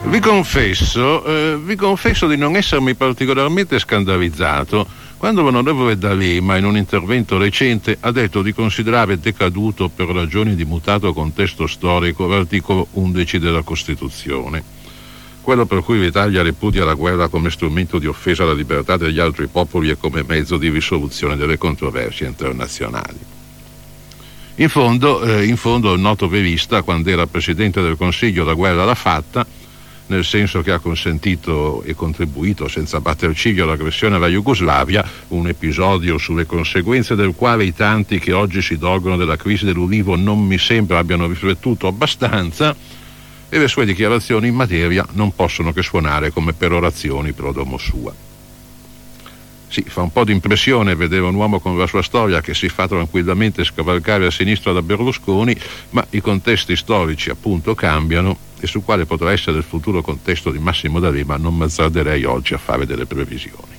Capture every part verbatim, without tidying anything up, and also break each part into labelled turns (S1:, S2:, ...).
S1: Vi confesso, eh, vi confesso di non essermi particolarmente scandalizzato quando l'onorevole D'Alema, in un intervento recente, ha detto di considerare decaduto per ragioni di mutato contesto storico l'articolo undici della Costituzione, quello per cui l'Italia ripudia la guerra come strumento di offesa alla libertà degli altri popoli e come mezzo di risoluzione delle controversie internazionali. In fondo, eh, in fondo il noto verista, quando era Presidente del Consiglio, la guerra l'ha fatta, nel senso che ha consentito e contribuito senza batter ciglio all'aggressione alla Jugoslavia, un episodio sulle conseguenze del quale i tanti che oggi si dolgono della crisi dell'Ulivo non mi sembra abbiano riflettuto abbastanza, e le sue dichiarazioni in materia non possono che suonare come perorazioni pro domo sua. Sì, fa un po' di impressione vedere un uomo con la sua storia che si fa tranquillamente scavalcare a sinistra da Berlusconi, ma i contesti storici appunto cambiano, e su quale potrà essere il futuro contesto di Massimo D'Alema non mi azzarderei oggi a fare delle previsioni.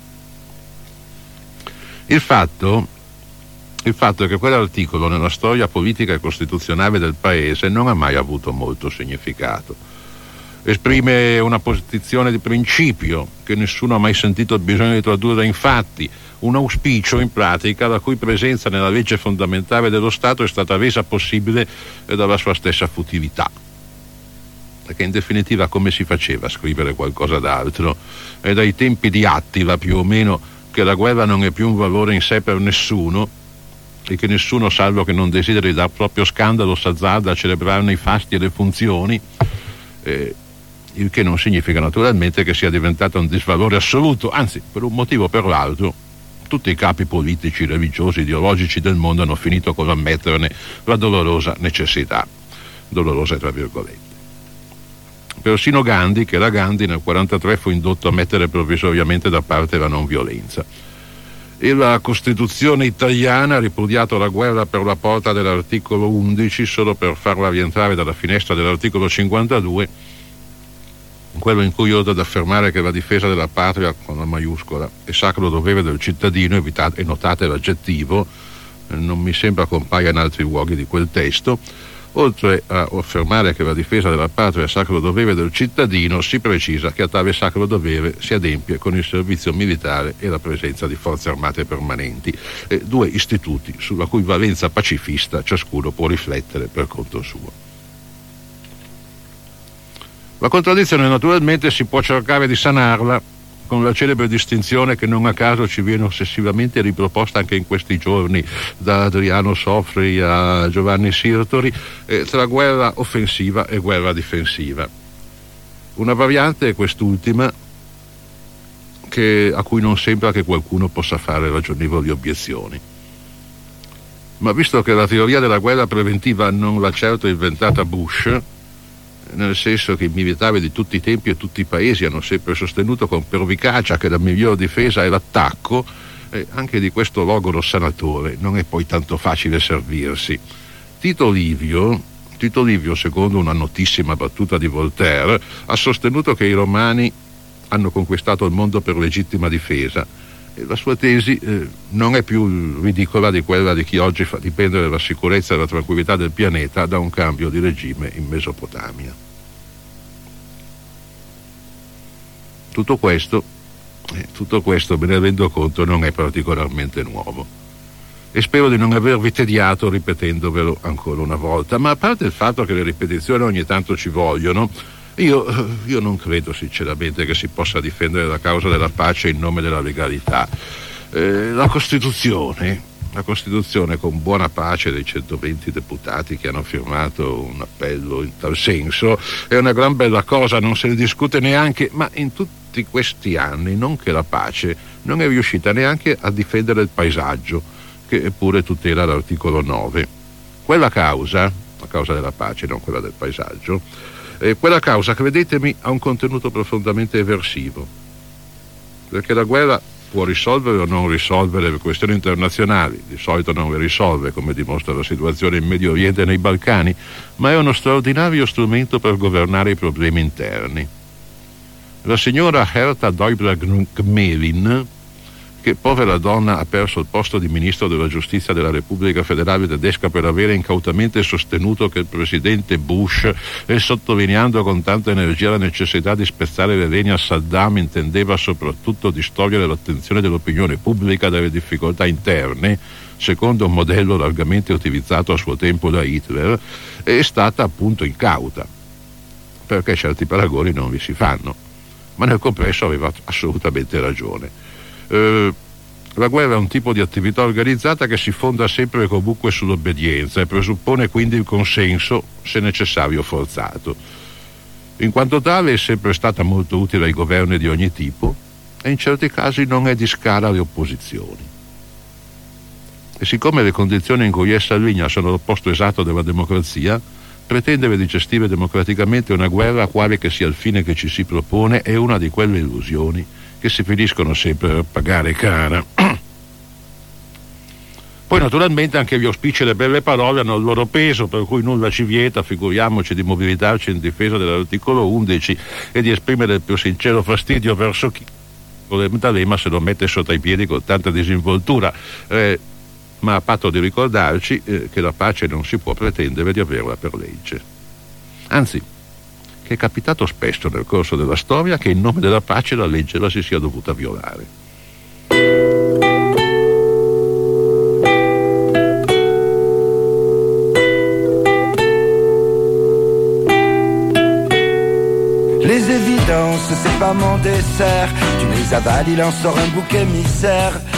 S1: Il fatto, il fatto è che quell'articolo nella storia politica e costituzionale del Paese non ha mai avuto molto significato. Esprime una posizione di principio che nessuno ha mai sentito il bisogno di tradurre in fatti, un auspicio in pratica la cui presenza nella legge fondamentale dello Stato è stata resa possibile dalla sua stessa futilità. Perché in definitiva come si faceva a scrivere qualcosa d'altro? È dai tempi di Attila più o meno che la guerra non è più un valore in sé per nessuno e che nessuno, salvo che non desideri dar proprio scandalo, s'azzarda a celebrarne i fasti e le funzioni, eh, il che non significa naturalmente che sia diventato un disvalore assoluto, anzi, per un motivo o per l'altro tutti i capi politici, religiosi, ideologici del mondo hanno finito con ammetterne la dolorosa necessità, dolorosa tra virgolette. Persino Gandhi, che era Gandhi, nel quarantatré fu indotto a mettere provvisoriamente da parte la non violenza. E la Costituzione italiana ha ripudiato la guerra per la porta dell'articolo undici solo per farla rientrare dalla finestra dell'articolo cinquantadue, quello in cui oltre ad affermare che la difesa della patria, con la maiuscola, è sacro dovere del cittadino, evitate, e notate l'aggettivo, non mi sembra compaia in altri luoghi di quel testo, oltre a affermare che la difesa della patria è sacro dovere del cittadino, si precisa che a tale sacro dovere si adempie con il servizio militare e la presenza di forze armate permanenti, eh, due istituti sulla cui valenza pacifista ciascuno può riflettere per conto suo. La contraddizione naturalmente si può cercare di sanarla con la celebre distinzione che non a caso ci viene ossessivamente riproposta anche in questi giorni da Adriano Sofri a Giovanni Sirtori, eh, tra guerra offensiva e guerra difensiva. Una variante è quest'ultima, che, a cui non sembra che qualcuno possa fare ragionevoli obiezioni. Ma visto che la teoria della guerra preventiva non l'ha certo inventata Bush, nel senso che i militari di tutti i tempi e tutti i paesi hanno sempre sostenuto con pervicacia che la miglior difesa è l'attacco, eh, anche di questo logoro sanatore non è poi tanto facile servirsi. Tito Livio, Tito Livio, secondo una notissima battuta di Voltaire, ha sostenuto che i romani hanno conquistato il mondo per legittima difesa. E la sua tesi eh, non è più ridicola di quella di chi oggi fa dipendere la sicurezza e la tranquillità del pianeta da un cambio di regime in Mesopotamia. Tutto questo, eh, tutto questo, me ne rendo conto, non è particolarmente nuovo. E spero di non avervi tediato ripetendovelo ancora una volta. Ma a parte il fatto che le ripetizioni ogni tanto ci vogliono, Io, io non credo sinceramente che si possa difendere la causa della pace in nome della legalità. Eh, la Costituzione, la Costituzione, con buona pace dei centoventi deputati che hanno firmato un appello in tal senso, è una gran bella cosa, non se ne discute neanche, ma in tutti questi anni, non che la pace, non è riuscita neanche a difendere il paesaggio, che eppure tutela l'articolo nove. Quella causa, la causa della pace, non quella del paesaggio, Eh, quella causa, credetemi, ha un contenuto profondamente eversivo, perché la guerra può risolvere o non risolvere le questioni internazionali, di solito non le risolve, come dimostra la situazione in Medio Oriente e nei Balcani, ma è uno straordinario strumento per governare i problemi interni. La signora Herta Däubler-Gmelin, che che povera donna ha perso il posto di ministro della giustizia della Repubblica Federale Tedesca per avere incautamente sostenuto che il presidente Bush, e sottolineando con tanta energia la necessità di spezzare le reni a Saddam, intendeva soprattutto distogliere l'attenzione dell'opinione pubblica dalle difficoltà interne, secondo un modello largamente utilizzato a suo tempo da Hitler, è stata appunto incauta, perché certi paragoni non vi si fanno, ma nel complesso aveva assolutamente ragione. Eh, la guerra è un tipo di attività organizzata che si fonda sempre e comunque sull'obbedienza e presuppone quindi il consenso, se necessario forzato. In quanto tale è sempre stata molto utile ai governi di ogni tipo e in certi casi non è di scala alle opposizioni. E siccome le condizioni in cui essa alligna sono l'opposto esatto della democrazia, pretendere di gestire democraticamente una guerra, quale che sia il fine che ci si propone, è una di quelle illusioni che si finiscono sempre per pagare cara. Poi naturalmente anche gli auspici e le belle parole hanno il loro peso, per cui nulla ci vieta, figuriamoci, di mobilitarci in difesa dell'articolo undici e di esprimere il più sincero fastidio verso chi D'Alema se lo mette sotto i piedi con tanta disinvoltura, eh, ma a patto di ricordarci eh, che la pace non si può pretendere di averla per legge. Anzi, che è capitato spesso nel corso della storia che in nome della pace la legge la si sia dovuta violare.
S2: Les évidences, c'est pas mon dessert. Tu les avales, il en sort un bouc émissaire.